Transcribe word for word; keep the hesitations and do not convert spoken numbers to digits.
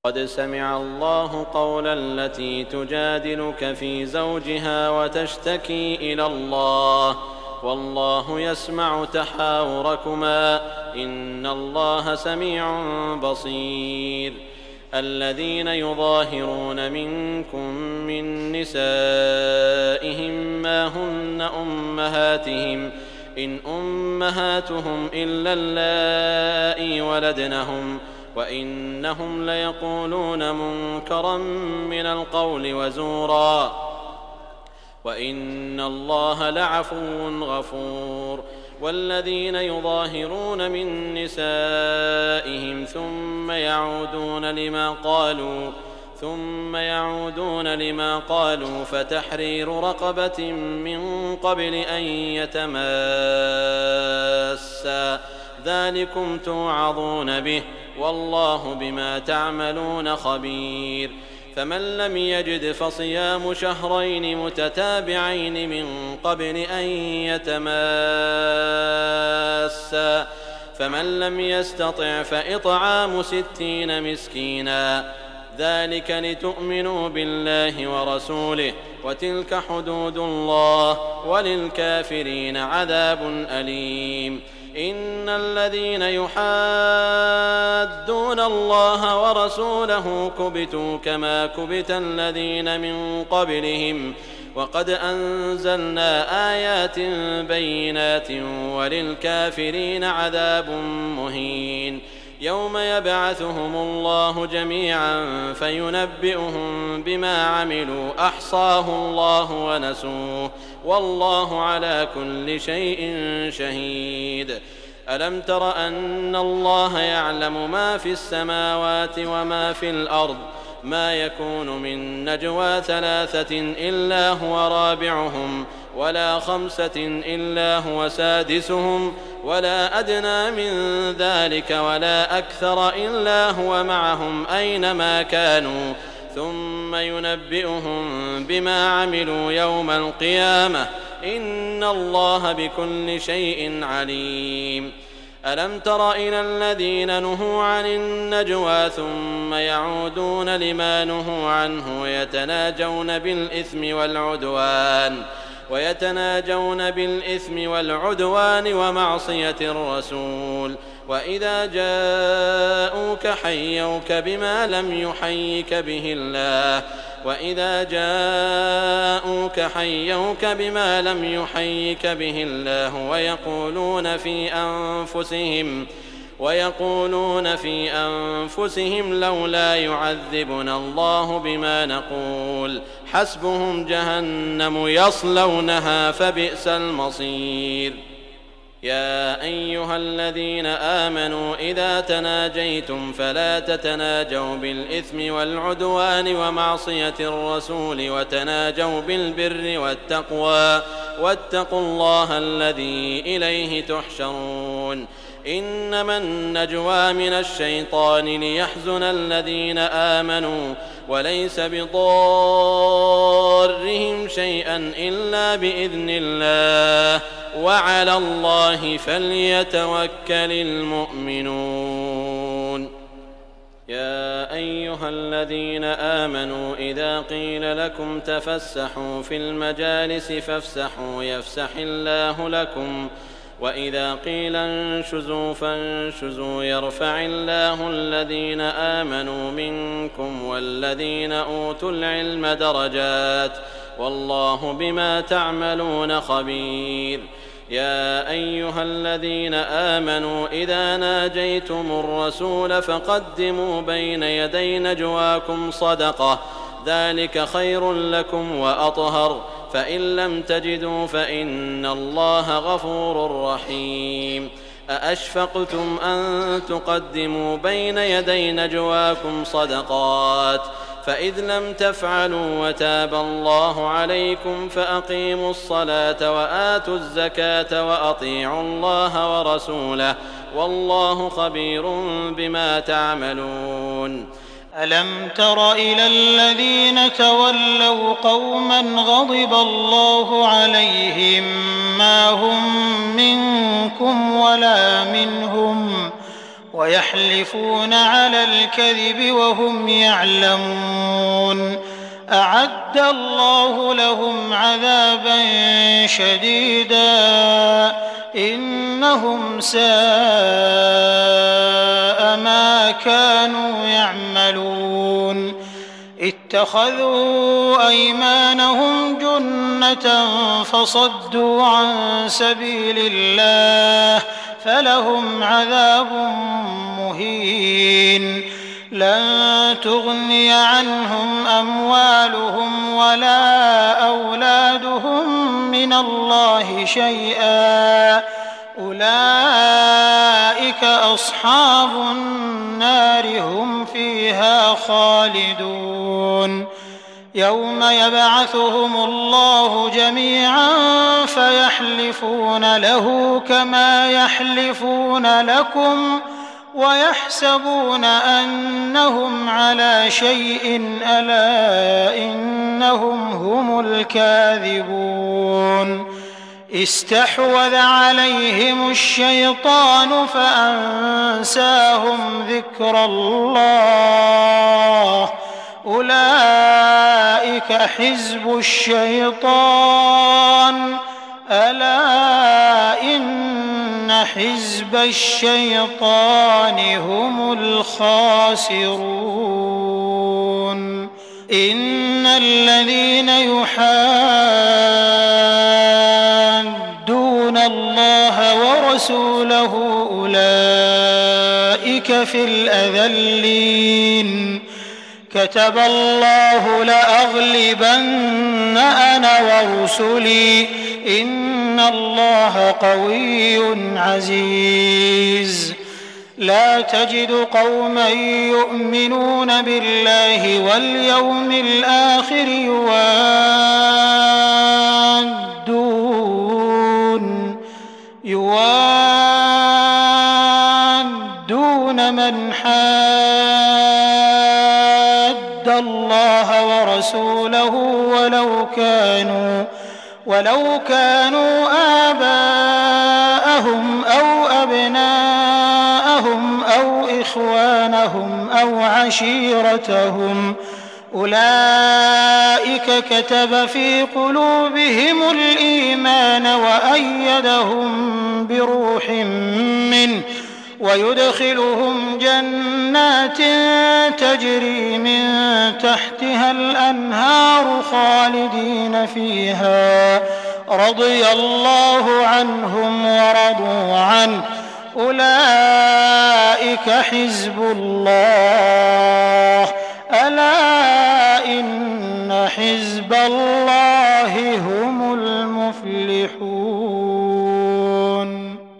قد سمع الله قول التي تجادلك في زوجها وتشتكي إلى الله والله يسمع تحاوركما إن الله سميع بصير. الذين يظاهرون منكم من نسائهم ما هن أمهاتهم إن أمهاتهم إلا اللائي ولدنهم وإنهم ليقولون منكرا من القول وزورا وإن الله لعفو غفور. والذين يظاهرون من نسائهم ثم يعودون لما قالوا ثم يعودون لما قالوا فتحرير رقبة من قبل أن يتماسا ذلكم توعظون به والله بما تعملون خبير. فمن لم يجد فصيام شهرين متتابعين من قبل أن يتماسا فمن لم يستطع فإطعام ستين مسكينا ذلك لتؤمنوا بالله ورسوله وتلك حدود الله وللكافرين عذاب أليم. إن الذين يحادون الله ورسوله كبتوا كما كبت الذين من قبلهم وقد أنزلنا آيات بينات وللكافرين عذاب مهين. يوم يبعثهم الله جميعا فينبئهم بما عملوا أحصاه الله ونسوه والله على كل شيء شهيد. ألم تر أن الله يعلم ما في السماوات وما في الأرض ما يكون من نجوى ثلاثة إلا هو رابعهم ولا خمسة إلا هو سادسهم ولا أدنى من ذلك ولا أكثر إلا هو معهم أينما كانوا ثم ينبئهم بما عملوا يوم القيامة إن الله بكل شيء عليم. ألم تر إلى الذين نهوا عن النجوى ثم يعودون لما نهوا عنه ويتناجون بالإثم والعدوان ويتناجون بالإثم والعدوان ومعصية الرسول وإذا جاءوك حيوك بما لم يحيك به الله وإذا جاءوك حيوك بما لم يحيك به الله ويقولون في أنفسهم ويقولون في أنفسهم لولا يعذبنا الله بما نقول حسبهم جهنم يصلونها فبئس المصير. يا أيها الذين آمنوا إذا تناجيتم فلا تتناجوا بالإثم والعدوان ومعصية الرسول وتناجوا بالبر والتقوى واتقوا الله الذي إليه تحشرون. إنما النجوى من الشيطان ليحزن الذين آمنوا وليس بضارهم شيئا إلا بإذن الله وعلى الله فليتوكل المؤمنون. يا أيها الذين آمنوا إذا قيل لكم تفسحوا في المجالس فافسحوا يفسح الله لكم وإذا قيل انشزوا فانشزوا يرفع الله الذين آمنوا منكم والذين أوتوا العلم درجات والله بما تعملون خبير. يا أيها الذين آمنوا إذا ناجيتم الرسول فقدموا بين يدي نجواكم صدقة ذلك خير لكم وأطهر فإن لم تجدوا فإن الله غفور رحيم. أأشفقتم أن تقدموا بين يدي نجواكم صدقات فإذ لم تفعلوا وتاب الله عليكم فأقيموا الصلاة وآتوا الزكاة وأطيعوا الله ورسوله والله خبير بما تعملون. ألم تر إلى الذين تولوا قوما غضب الله عليهم ما هم منكم ولا منهم ويحلفون على الكذب وهم يعلمون أعد الله لهم عذابا شديدا إنهم ساء ما كانوا يعملون اتخذوا أيمانهم جنة فصدوا عن سبيل الله فلهم عذاب مهين لن تغني عنهم أموالهم ولا أولادهم من الله شيئا أولئك أصحاب النار هم فيها خالدون يوم يبعثهم الله جميعا فيحلفون له كما يحلفون لكم ويحسبون أنهم على شيء ألا إنهم هم الكاذبون استحوذ عليهم الشيطان فأنساهم ذكر الله أولئك حزب الشيطان ألا إن حزب الشيطان هم الخاسرون إن الذين يحادون الله ورسوله أولئك في الأذلين كتب الله لأغلبن أنا ورسلي إن الله قوي عزيز لا تجد قوما يؤمنون بالله واليوم الآخر يوادون يوادون من حاد الله ورسوله ولو كانوا ولو كانوا آباءهم أو أبناءهم أو إخوانهم أو عشيرتهم أولئك كتب في قلوبهم الإيمان وأيدهم بروح منه ويدخلهم جنات تجري من تحتها الأنهار خالدين فيها رضي الله عنهم ورضوا عنه أولئك حزب الله ألا إن إن حزب الله هم المفلحون.